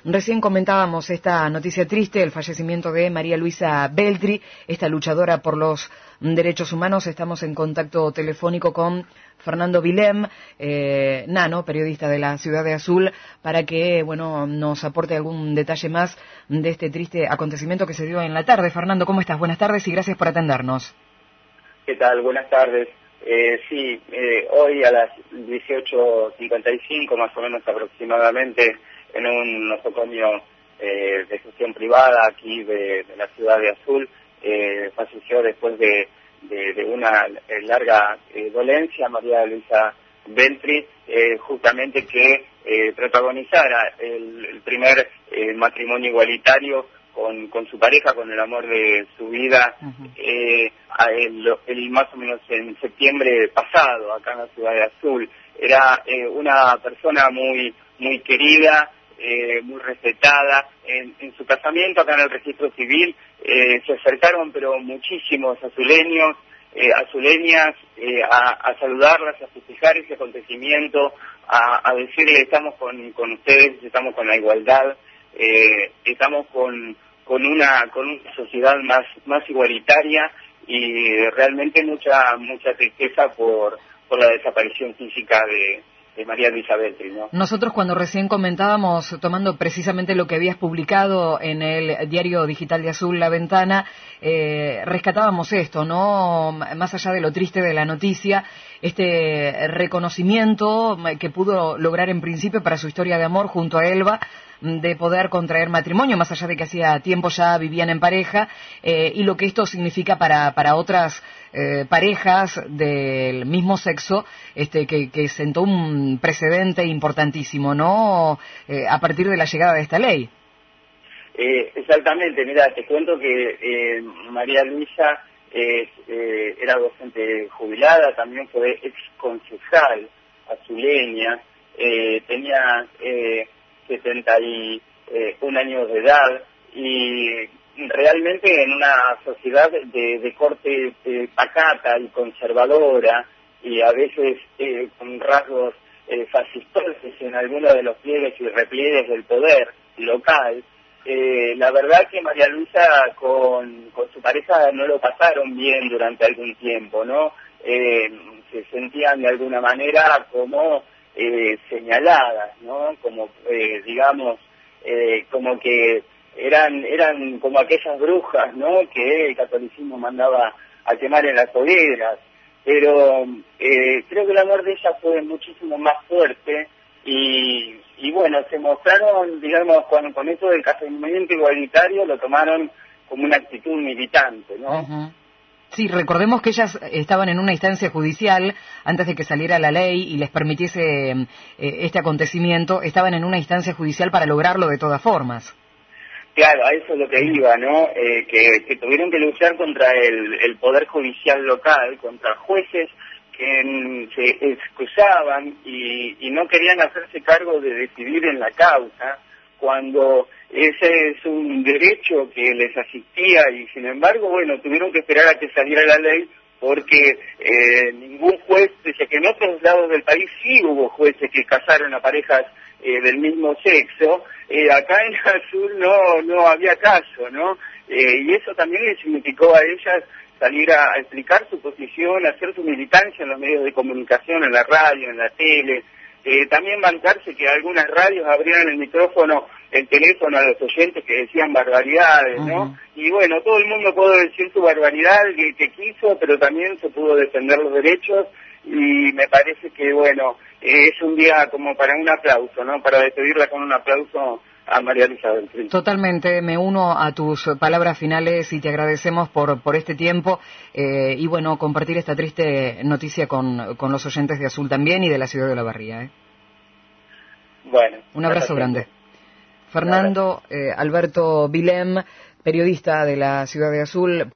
Recién comentábamos esta noticia triste, el fallecimiento de María Luisa Beltri, esta luchadora por los derechos humanos. Estamos en contacto telefónico con Fernando Vilém, Nano, periodista de la Ciudad de Azul, para que nos aporte algún detalle más de este triste acontecimiento que se dio en la tarde. Fernando, ¿cómo estás? Buenas tardes y gracias por atendernos. ¿Qué tal? Buenas tardes. Hoy a las 18:55, más o menos aproximadamente, en un nosocomio de gestión privada aquí de la Ciudad de Azul, falleció después de una larga dolencia María Luisa Beltri, justamente que protagonizara el primer matrimonio igualitario con su pareja, con el amor de su vida, más o menos en septiembre pasado, acá en la Ciudad de Azul. Era una persona muy querida, muy respetada. En su casamiento, acá en el registro civil, se acercaron pero muchísimos azuleños, azuleñas, a saludarlas, a festejar ese acontecimiento, a decirle estamos con ustedes, estamos con la igualdad, estamos con una sociedad más igualitaria, y realmente mucha tristeza por la desaparición física de María Luisa Beltri, ¿no? Nosotros cuando recién comentábamos, tomando precisamente lo que habías publicado en el diario digital de Azul, La Ventana, rescatábamos esto, ¿no? Más allá de lo triste de la noticia, este reconocimiento que pudo lograr en principio para su historia de amor junto a Elba, de poder contraer matrimonio, más allá de que hacía tiempo ya vivían en pareja, y lo que esto significa para otras parejas del mismo sexo, que sentó un precedente importantísimo, ¿no? A partir de la llegada de esta ley. Exactamente, mira, te cuento que María Luisa era docente jubilada, también fue ex concejal azuleña, tenía 71 años de edad, y realmente en una sociedad de corte pacata y conservadora, y a veces con rasgos fascistas en algunos de los pliegues y repliegues del poder local. La verdad que María Luisa con su pareja no lo pasaron bien durante algún tiempo, ¿no? Se sentían de alguna manera como señaladas, ¿no? Como digamos, como que eran como aquellas brujas, ¿no? Que el catolicismo mandaba a quemar en las hogueras. Pero creo que el amor de ella fue muchísimo más fuerte, y bueno, se mostraron, digamos, con eso del casamiento igualitario, lo tomaron como una actitud militante, ¿no? Sí, recordemos que ellas estaban en una instancia judicial antes de que saliera la ley y les permitiese este acontecimiento. Estaban en una instancia judicial para lograrlo de todas formas. Claro, a eso es lo que iba, ¿no? Que tuvieron que luchar contra el poder judicial local, contra jueces que se excusaban y no querían hacerse cargo de decidir en la causa, cuando ese es un derecho que les asistía, y sin embargo, bueno, tuvieron que esperar a que saliera la ley, porque ningún juez, pese a que en otros lados del país sí hubo jueces que casaron a parejas del mismo sexo, acá en Azul no había caso, ¿no? Y eso también le significó a ellas salir a explicar su posición, hacer su militancia en los medios de comunicación, en la radio, en la tele, también bancarse que algunas radios abrieran el teléfono a los oyentes que decían barbaridades, ¿no? Y bueno, todo el mundo pudo decir su barbaridad que quiso, pero también se pudo defender los derechos, y me parece que, bueno, es un día como para un aplauso, ¿no? Para despedirla con un aplauso a María Luisa Beltri. Totalmente, me uno a tus palabras finales y te agradecemos por este tiempo, y bueno, compartir esta triste noticia con los oyentes de Azul también y de la ciudad de Olavarría. Bueno. Un abrazo grande. Fernando Alberto Vilém, periodista de la Ciudad de Azul.